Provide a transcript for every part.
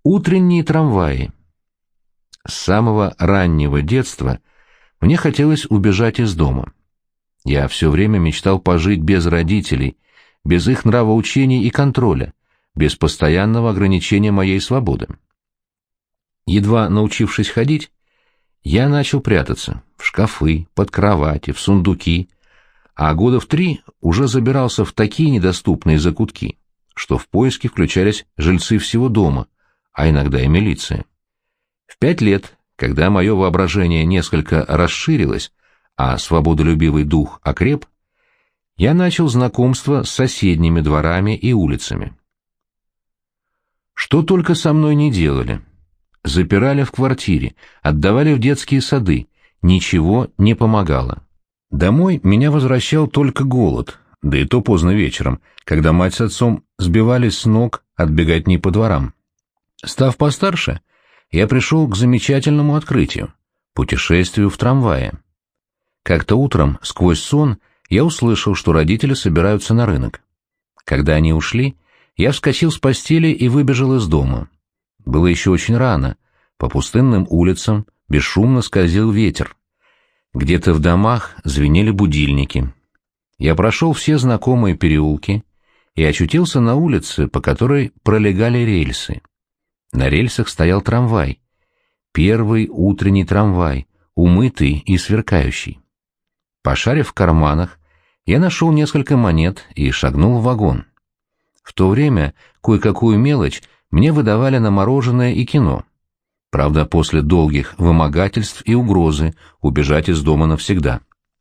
Утренние трамваи. С самого раннего детства мне хотелось убежать из дома. Я все время мечтал пожить без родителей, без их нравоучений и контроля, без постоянного ограничения моей свободы. Едва научившись ходить, я начал прятаться в шкафы, под кровати, в сундуки, а года в 3 уже забирался в такие недоступные закутки, что в поиски включались жильцы всего дома, а иногда и милиция. В 5 лет, когда мое воображение несколько расширилось, а свободолюбивый дух окреп, я начал знакомство с соседними дворами и улицами. Что только со мной не делали. Запирали в квартире, отдавали в детские сады, ничего не помогало. Домой меня возвращал только голод, да и то поздно вечером, когда мать с отцом сбивались с ног от беготни по дворам. Став постарше, я пришел к замечательному открытию — путешествию в трамвае. Как-то утром, сквозь сон, я услышал, что родители собираются на рынок. Когда они ушли, я вскочил с постели и выбежал из дома. Было еще очень рано, по пустынным улицам бесшумно скользил ветер. Где-то в домах звенели будильники. Я прошел все знакомые переулки и очутился на улице, по которой пролегали рельсы. На рельсах стоял трамвай. Первый утренний трамвай, умытый и сверкающий. Пошарив в карманах, я нашел несколько монет и шагнул в вагон. В то время кое-какую мелочь мне выдавали на мороженое и кино. Правда, после долгих вымогательств и угрозы убежать из дома навсегда.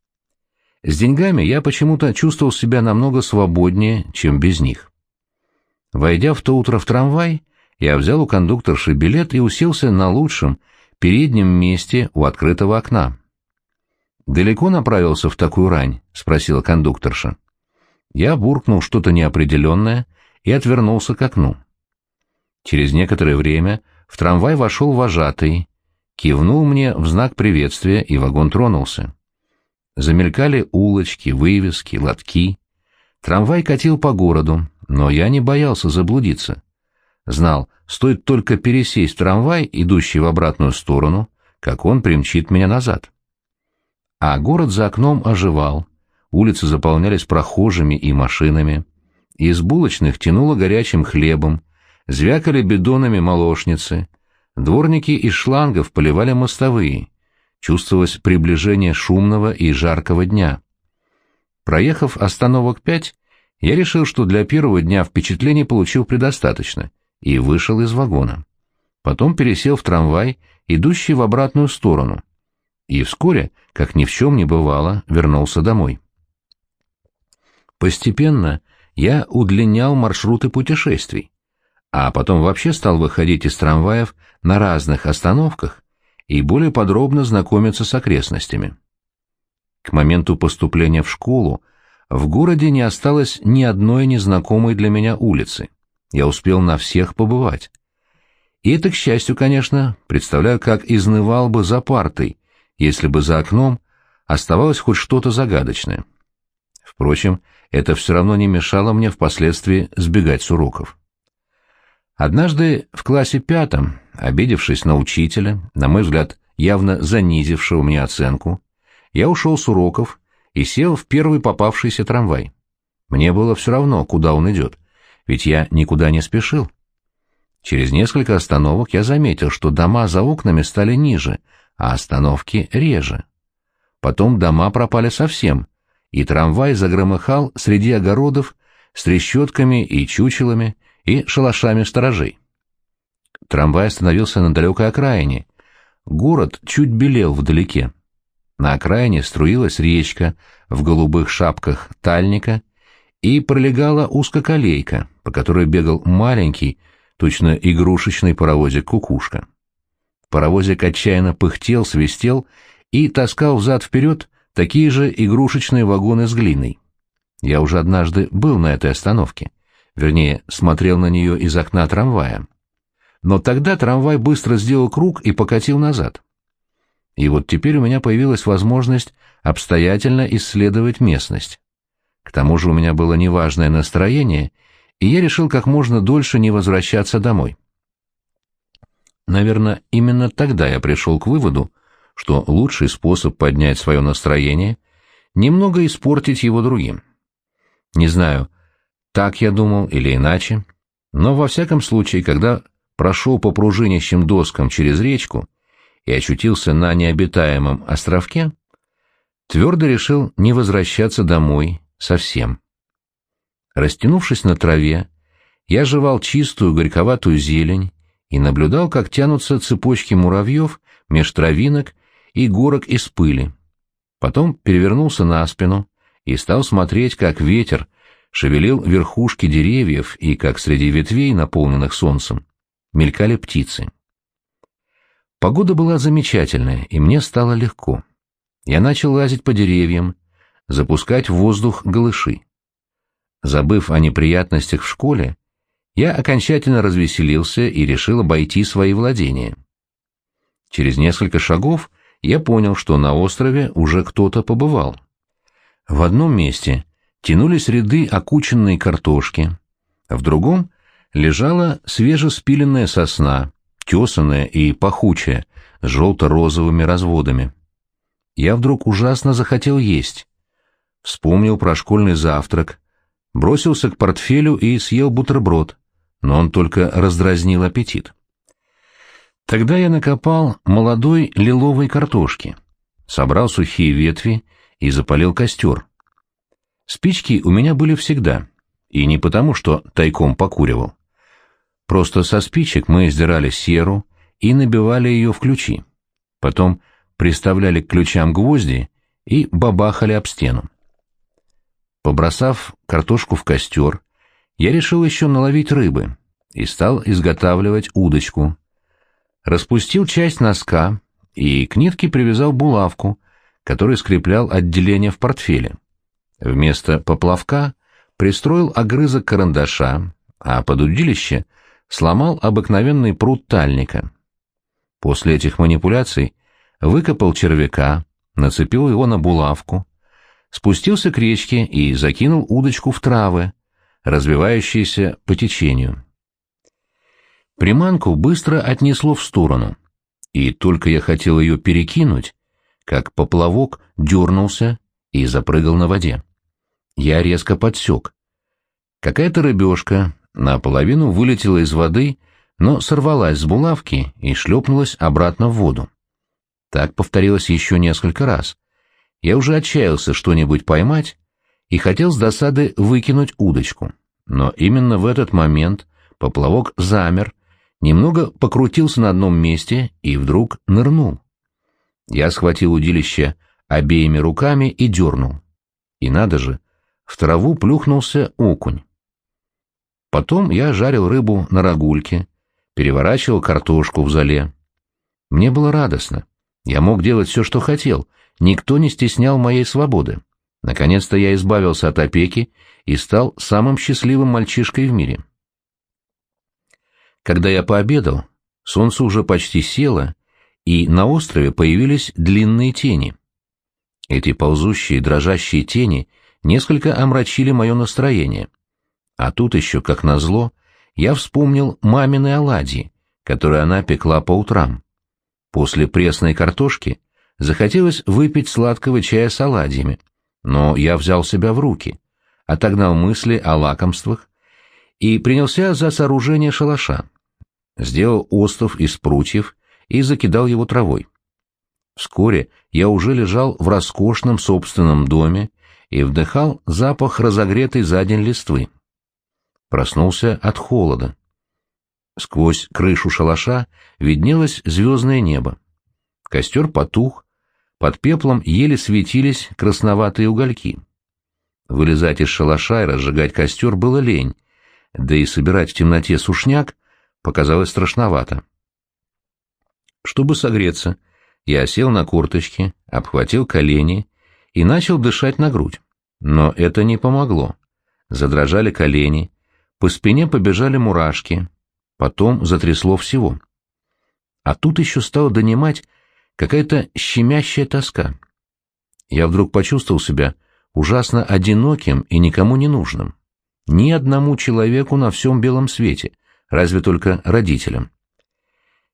С деньгами я почему-то чувствовал себя намного свободнее, чем без них. Войдя в то утро в трамвай, я взял у кондукторши билет и уселся на лучшем, переднем месте у открытого окна. «Далеко направился в такую рань?» — спросила кондукторша. Я буркнул что-то неопределенное и отвернулся к окну. Через некоторое время в трамвай вошел вожатый, кивнул мне в знак приветствия, и вагон тронулся. Замелькали улочки, вывески, лотки. Трамвай катил по городу, но я не боялся заблудиться. Знал, стоит только пересесть в трамвай, идущий в обратную сторону, как он примчит меня назад. А город за окном оживал, улицы заполнялись прохожими и машинами. Из булочных тянуло горячим хлебом, звякали бидонами молочницы, дворники из шлангов поливали мостовые. Чувствовалось приближение шумного и жаркого дня. Проехав остановок 5, я решил, что для первого дня впечатлений получил предостаточно, и вышел из вагона. Потом пересел в трамвай, идущий в обратную сторону, и вскоре, как ни в чем не бывало, вернулся домой. Постепенно я удлинял маршруты путешествий, а потом вообще стал выходить из трамваев на разных остановках и более подробно знакомиться с окрестностями. К моменту поступления в школу в городе не осталось ни одной незнакомой для меня улицы. Я успел на всех побывать. И это, к счастью, конечно, представляю, как изнывал бы за партой, если бы за окном оставалось хоть что-то загадочное. Впрочем, это все равно не мешало мне впоследствии сбегать с уроков. Однажды в классе 5, обидевшись на учителя, на мой взгляд, явно занизившего мне оценку, я ушел с уроков и сел в первый попавшийся трамвай. Мне было все равно, куда он идет, ведь я никуда не спешил. Через несколько остановок я заметил, что дома за окнами стали ниже, а остановки реже. Потом дома пропали совсем, и трамвай загромыхал среди огородов с трещотками и чучелами и шалашами сторожей. Трамвай остановился на далекой окраине. Город чуть белел вдалеке. На окраине струилась речка в голубых шапках тальника, и пролегала узкоколейка, по которой бегал маленький, точно игрушечный паровозик «Кукушка». Паровозик отчаянно пыхтел, свистел и таскал взад-вперед такие же игрушечные вагоны с глиной. Я уже однажды был на этой остановке, вернее, смотрел на нее из окна трамвая. Но тогда трамвай быстро сделал круг и покатил назад. И вот теперь у меня появилась возможность обстоятельно исследовать местность. К тому же у меня было неважное настроение, и я решил как можно дольше не возвращаться домой. Наверное, именно тогда я пришел к выводу, что лучший способ поднять свое настроение — немного испортить его другим. Не знаю, так я думал или иначе, но во всяком случае, когда прошел по пружинящим доскам через речку и очутился на необитаемом островке, твердо решил не возвращаться домой совсем. Растянувшись на траве, я жевал чистую горьковатую зелень и наблюдал, как тянутся цепочки муравьев меж травинок и горок из пыли. Потом перевернулся на спину и стал смотреть, как ветер шевелил верхушки деревьев и как среди ветвей, наполненных солнцем, мелькали птицы. Погода была замечательная, и мне стало легко. Я начал лазить по деревьям, запускать в воздух галыши. Забыв о неприятностях в школе, я окончательно развеселился и решил обойти свои владения. Через несколько шагов я понял, что на острове уже кто-то побывал. В одном месте тянулись ряды окученной картошки, а в другом лежала свежеспиленная сосна, тесаная и пахучая, с желто-розовыми разводами. Я вдруг ужасно захотел есть. Вспомнил про школьный завтрак, бросился к портфелю и съел бутерброд, но он только раздразнил аппетит. Тогда я накопал молодой лиловой картошки, собрал сухие ветви и запалил костер. Спички у меня были всегда, и не потому, что тайком покуривал. Просто со спичек мы сдирали серу и набивали ее в ключи. Потом приставляли к ключам гвозди и бабахали об стену. Побросав картошку в костер, я решил еще наловить рыбы и стал изготавливать удочку. Распустил часть носка и к нитке привязал булавку, которой скреплял отделение в портфеле. Вместо поплавка пристроил огрызок карандаша, а под удилище сломал обыкновенный прут тальника. После этих манипуляций выкопал червяка, нацепил его на булавку, спустился к речке и закинул удочку в травы, развивающиеся по течению. Приманку быстро отнесло в сторону, и только я хотел ее перекинуть, как поплавок дернулся и запрыгал на воде. Я резко подсек. Какая-то рыбешка наполовину вылетела из воды, но сорвалась с булавки и шлепнулась обратно в воду. Так повторилось еще несколько раз. Я уже отчаялся что-нибудь поймать и хотел с досады выкинуть удочку, но именно в этот момент поплавок замер, немного покрутился на одном месте и вдруг нырнул. Я схватил удилище обеими руками и дернул. И надо же, в траву плюхнулся окунь. Потом я жарил рыбу на рагульке, переворачивал картошку в золе. Мне было радостно. Я мог делать все, что хотел, никто не стеснял моей свободы. Наконец-то я избавился от опеки и стал самым счастливым мальчишкой в мире. Когда я пообедал, солнце уже почти село, и на острове появились длинные тени. Эти ползущие, дрожащие тени несколько омрачили мое настроение. А тут еще, как назло, я вспомнил мамины оладьи, которые она пекла по утрам. После пресной картошки захотелось выпить сладкого чая с оладьями, но я взял себя в руки, отогнал мысли о лакомствах и принялся за сооружение шалаша. Сделал остов из прутьев и закидал его травой. Вскоре я уже лежал в роскошном собственном доме и вдыхал запах разогретой за день листвы. Проснулся от холода. Сквозь крышу шалаша виднелось звездное небо. Костер потух, под пеплом еле светились красноватые угольки. Вылезать из шалаша и разжигать костер было лень, да и собирать в темноте сушняк показалось страшновато. Чтобы согреться, я сел на корточки, обхватил колени и начал дышать на грудь. Но это не помогло. Задрожали колени, по спине побежали мурашки, потом затрясло всего. А тут еще стала донимать какая-то щемящая тоска. Я вдруг почувствовал себя ужасно одиноким и никому не нужным. Ни одному человеку на всем белом свете, разве только родителям.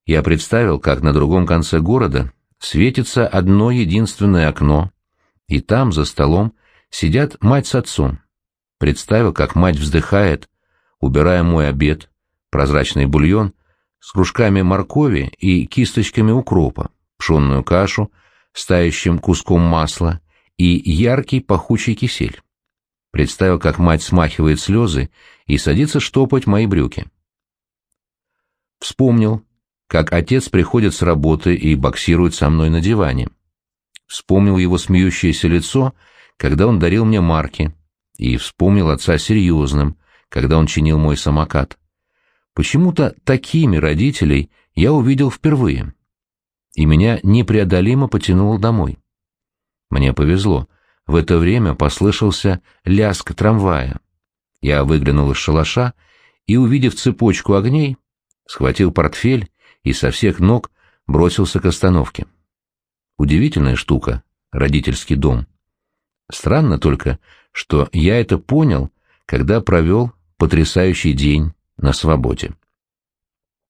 Я представил, как на другом конце города светится одно единственное окно, и там, за столом, сидят мать с отцом. Представил, как мать вздыхает, убирая мой обед, прозрачный бульон с кружками моркови и кисточками укропа, пшенную кашу с тающим куском масла и яркий пахучий кисель. Представил, как мать смахивает слезы и садится штопать мои брюки. Вспомнил, как отец приходит с работы и боксирует со мной на диване. Вспомнил его смеющееся лицо, когда он дарил мне марки, и вспомнил отца серьезным, когда он чинил мой самокат. Почему-то такими родителей я увидел впервые, и меня непреодолимо потянуло домой. Мне повезло. В это время послышался лязг трамвая. Я выглянул из шалаша и, увидев цепочку огней, схватил портфель и со всех ног бросился к остановке. Удивительная штука — родительский дом. Странно только, что я это понял, когда провел потрясающий день на свободе.